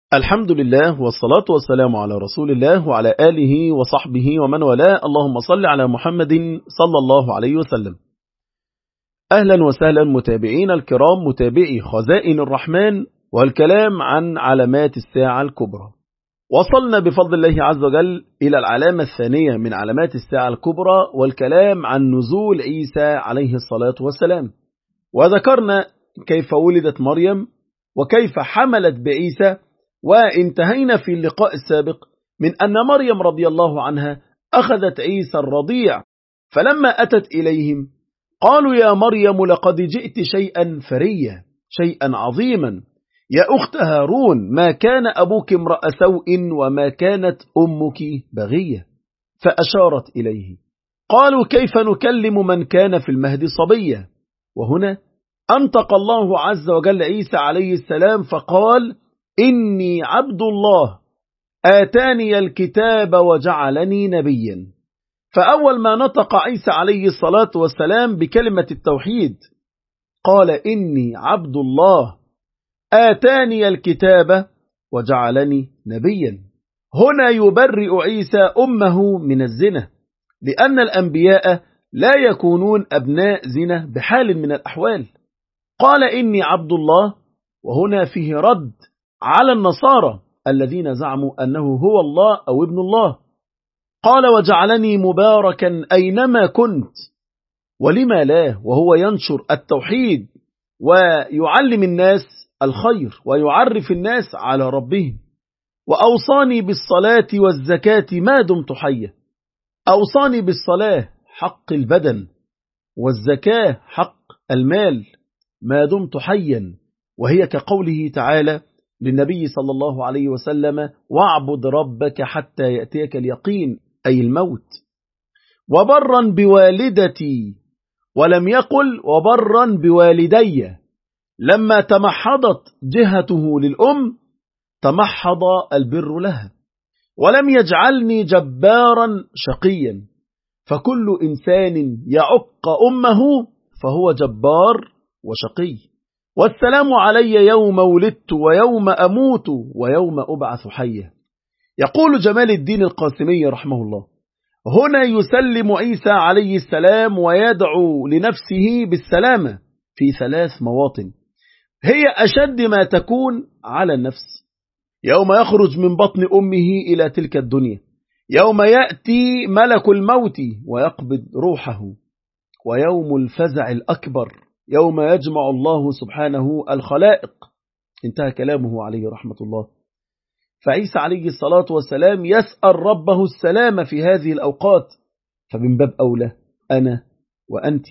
الحمد لله والصلاة والسلام على رسول الله وعلى آله وصحبه ومن والاه. اللهم صل على محمد صلى الله عليه وسلم. أهلا وسهلا متابعين الكرام، متابعي خزائن الرحمن والكلام عن علامات الساعة الكبرى. وصلنا بفضل الله عز وجل إلى العلامة الثانية من علامات الساعة الكبرى، والكلام عن نزول عيسى عليه الصلاة والسلام. وذكرنا كيف ولدت مريم وكيف حملت بعيسى، وانتهينا في اللقاء السابق من أن مريم رضي الله عنها أخذت عيسى الرضيع، فلما أتت إليهم قالوا يا مريم لقد جئت شيئا فريا، شيئا عظيما، يا أخت هارون ما كان أبوك امرأ سوء وما كانت أمك بغية. فأشارت إليه. قالوا كيف نكلم من كان في المهد صبيا؟ وهنا أنطق الله عز وجل عيسى عليه السلام فقال إني عبد الله آتاني الكتاب وجعلني نبيا. فأول ما نطق عيسى عليه الصلاة والسلام بكلمة التوحيد قال إني عبد الله آتاني الكتاب وجعلني نبيا. هنا يبرئ عيسى أمه من الزنا، لأن الأنبياء لا يكونون أبناء زنا بحال من الأحوال. قال إني عبد الله، وهنا فيه رد على النصارى الذين زعموا أنه هو الله أو ابن الله. قال وجعلني مباركا أينما كنت، ولما لا وهو ينشر التوحيد ويعلم الناس الخير ويعرف الناس على ربهم. وأوصاني بالصلاة والزكاة ما دمت حيا. أوصاني بالصلاة حق البدن، والزكاة حق المال ما دمت حيا، وهي كقوله تعالى للنبي صلى الله عليه وسلم واعبد ربك حتى يأتيك اليقين، أي الموت. وبرا بوالدتي، ولم يقل وبرا بوالدي. لما تمحضت جهته للأم تمحض البر لها. ولم يجعلني جبارا شقيا، فكل إنسان يعق أمه فهو جبار وشقي. والسلام علي يوم ولدت ويوم أموت ويوم أبعث حيا. يقول جمال الدين القاسمي رحمه الله هنا يسلم عيسى عليه السلام ويدعو لنفسه بالسلامة في 3 مواطن هي أشد ما تكون على النفس: يوم يخرج من بطن أمه إلى تلك الدنيا، يوم يأتي ملك الموت ويقبض روحه، ويوم الفزع الأكبر يوم يجمع الله سبحانه الخلائق. انتهى كلامه عليه رحمة الله. فعيسى عليه الصلاة والسلام يسأل ربه السلام في هذه الأوقات، فمن باب أولى أنا وأنت.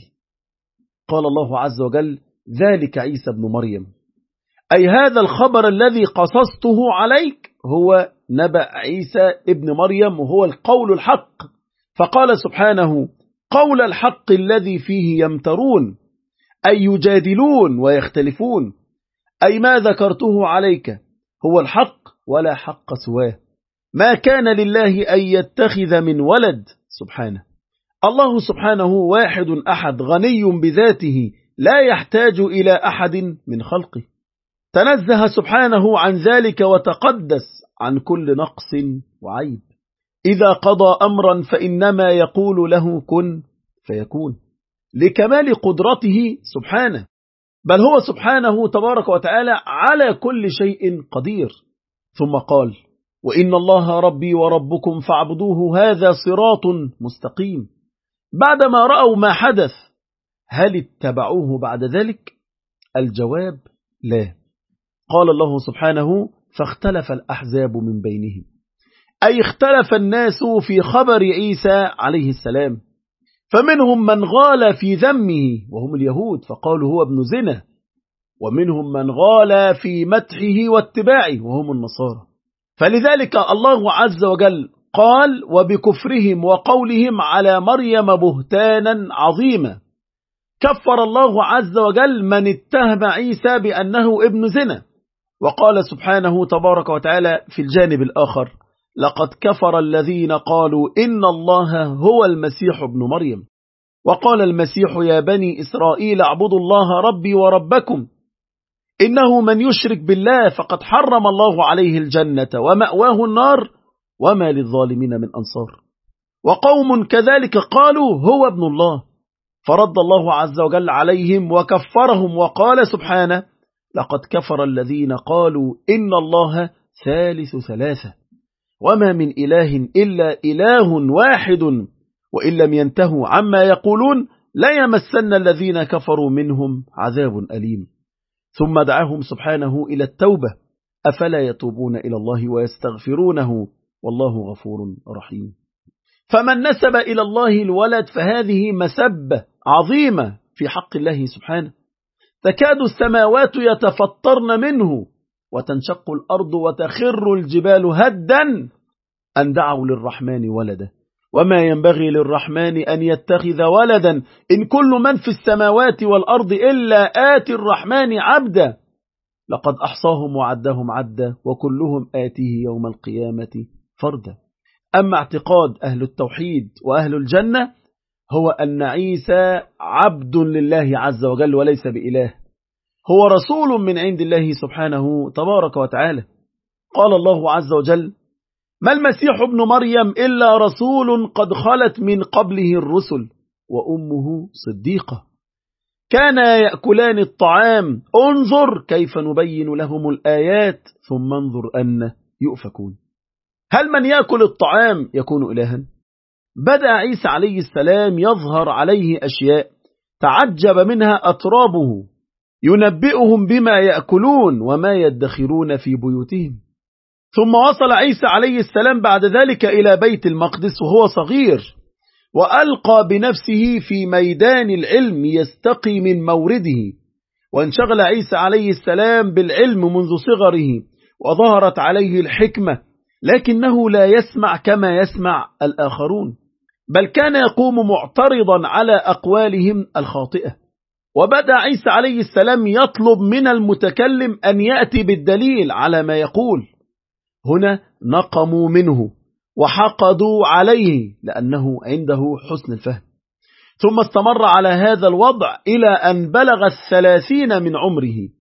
قال الله عز وجل ذلك عيسى ابن مريم، أي هذا الخبر الذي قصصته عليك هو نبأ عيسى ابن مريم، وهو القول الحق. فقال سبحانه قول الحق الذي فيه يمترون، أي يجادلون ويختلفون، أي ما ذكرته عليك هو الحق ولا حق سواه. ما كان لله أن يتخذ من ولد سبحانه. الله سبحانه واحد أحد غني بذاته لا يحتاج إلى أحد من خلقه، تنزه سبحانه عن ذلك وتقدس عن كل نقص وعيب. إذا قضى أمرا فإنما يقول له كن فيكون، لكمال قدرته سبحانه، بل هو سبحانه تبارك وتعالى على كل شيء قدير. ثم قال وإن الله ربي وربكم فاعبدوه هذا صراط مستقيم. بعدما رأوا ما حدث هل اتبعوه بعد ذلك؟ الجواب لا. قال الله سبحانه فاختلف الأحزاب من بينهم، أي اختلف الناس في خبر عيسى عليه السلام، فمنهم من غال في ذمه وهم اليهود فقالوا هو ابن زنا، ومنهم من غال في مدحه واتباعه وهم النصارى. فلذلك الله عز وجل قال وبكفرهم وقولهم على مريم بهتانا عظيما. كفر الله عز وجل من اتهم عيسى بأنه ابن زنا، وقال سبحانه تبارك وتعالى في الجانب الآخر لقد كفر الذين قالوا إن الله هو المسيح ابن مريم، وقال المسيح يا بني إسرائيل اعبدوا الله ربي وربكم إنه من يشرك بالله فقد حرم الله عليه الجنة ومأواه النار وما للظالمين من أنصار. وقوم كذلك قالوا هو ابن الله، فرد الله عز وجل عليهم وكفرهم وقال سبحانه: لقد كفر الذين قالوا إن الله ثالث ثلاثة وما من إله إلا إله واحد وإن لم ينتهوا عما يقولون ليمسن الذين كفروا منهم عذاب أليم. ثم دعاهم سبحانه إلى التوبة: أفلا يتوبون إلى الله ويستغفرونه والله غفور رحيم. فمن نسب إلى الله الولد فهذه مسبة عظيمة في حق الله سبحانه، تكاد السماوات يتفطرن منه وتنشق الأرض وتخر الجبال هدا أن دعوا للرحمن ولدا وما ينبغي للرحمن أن يتخذ ولدا إن كل من في السماوات والأرض إلا آتي الرحمن عبدا لقد أحصاهم وعدهم عدا وكلهم آتيه يوم القيامة فردا. أما اعتقاد أهل التوحيد وأهل الجنة هو أن عيسى عبد لله عز وجل وليس بإله، هو رسول من عند الله سبحانه تبارك وتعالى. قال الله عز وجل: ما المسيح ابن مريم إلا رسول قد خلت من قبله الرسل وأمه صديقة كانا يأكلان الطعام انظر كيف نبين لهم الآيات ثم انظر أن يؤفكون. هل من يأكل الطعام يكون إلها؟ بدأ عيسى عليه السلام يظهر عليه أشياء تعجب منها أترابه ينبئهم بما يأكلون وما يدخرون في بيوتهم. ثم وصل عيسى عليه السلام بعد ذلك إلى بيت المقدس وهو صغير، وألقى بنفسه في ميدان العلم يستقي من مورده، وانشغل عيسى عليه السلام بالعلم منذ صغره وظهرت عليه الحكمة، لكنه لا يسمع كما يسمع الآخرون، بل كان يقوم معترضا على أقوالهم الخاطئة. وبدأ عيسى عليه السلام يطلب من المتكلم أن يأتي بالدليل على ما يقول. هنا نقموا منه وحقدوا عليه لأنه عنده حسن الفهم. ثم استمر على هذا الوضع إلى أن بلغ 30 من عمره،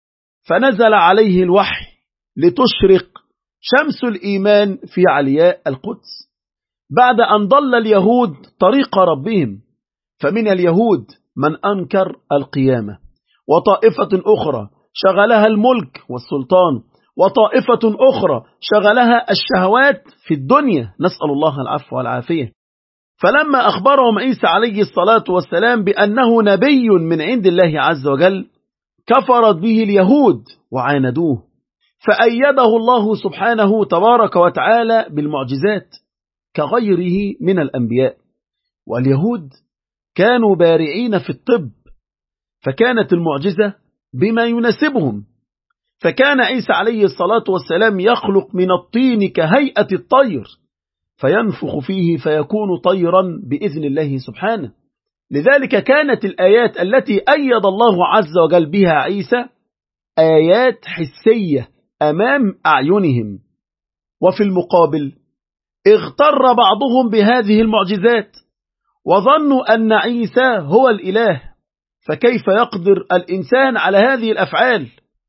فنزل عليه الوحي لتشرق شمس الإيمان في علياء القدس، بعد أن ضل اليهود طريق ربهم. فمن اليهود من أنكر القيامة، وطائفة أخرى شغلها الملك والسلطان، وطائفة أخرى شغلها الشهوات في الدنيا، نسأل الله العفو والعافية. فلما أخبرهم عيسى عليه الصلاة والسلام بأنه نبي من عند الله عز وجل كفرت به اليهود وعاندوه، فأيده الله سبحانه تبارك وتعالى بالمعجزات كغيره من الأنبياء. واليهود كانوا بارعين في الطب، فكانت المعجزة بما يناسبهم، فكان عيسى عليه الصلاة والسلام يخلق من الطين كهيئة الطير فينفخ فيه فيكون طيرا بإذن الله سبحانه. لذلك كانت الآيات التي أيد الله عز وجل بها عيسى آيات حسية أمام أعينهم. وفي المقابل اغتر بعضهم بهذه المعجزات وظنوا أن عيسى هو الإله، فكيف يقدر الإنسان على هذه الأفعال؟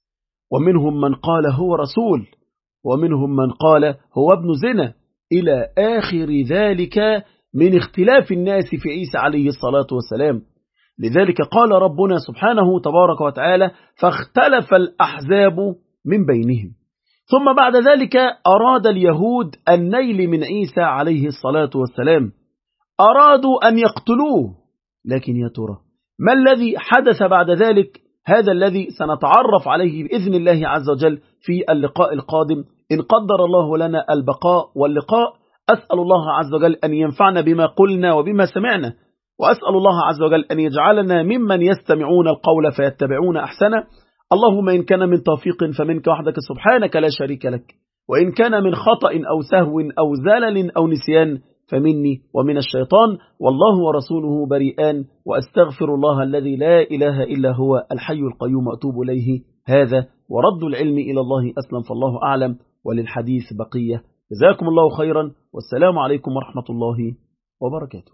ومنهم من قال هو رسول، ومنهم من قال هو ابن زنا، إلى آخر ذلك من اختلاف الناس في عيسى عليه الصلاة والسلام. لذلك قال ربنا سبحانه تبارك وتعالى: فاختلف الأحزاب من بينهم. ثم بعد ذلك أراد اليهود النيل من عيسى عليه الصلاة والسلام، أرادوا أن يقتلوه، لكن يا ترى ما الذي حدث بعد ذلك؟ هذا الذي سنتعرف عليه بإذن الله عز وجل في اللقاء القادم إن قدر الله لنا البقاء واللقاء. أسأل الله عز وجل أن ينفعنا بما قلنا وبما سمعنا، وأسأل الله عز وجل أن يجعلنا ممن يستمعون القول فيتبعون أحسنه. اللهم إن كان من توفيق فمنك وحدك سبحانك لا شريك لك، وإن كان من خطأ أو سهو أو زلل أو نسيان فمني ومن الشيطان، والله ورسوله بريئان، وأستغفر الله الذي لا إله إلا هو الحي القيوم وأتوب إليه. هذا ورد العلم إلى الله أسلم، فالله أعلم، وللحديث بقية. جزاكم الله خيرا، والسلام عليكم ورحمة الله وبركاته.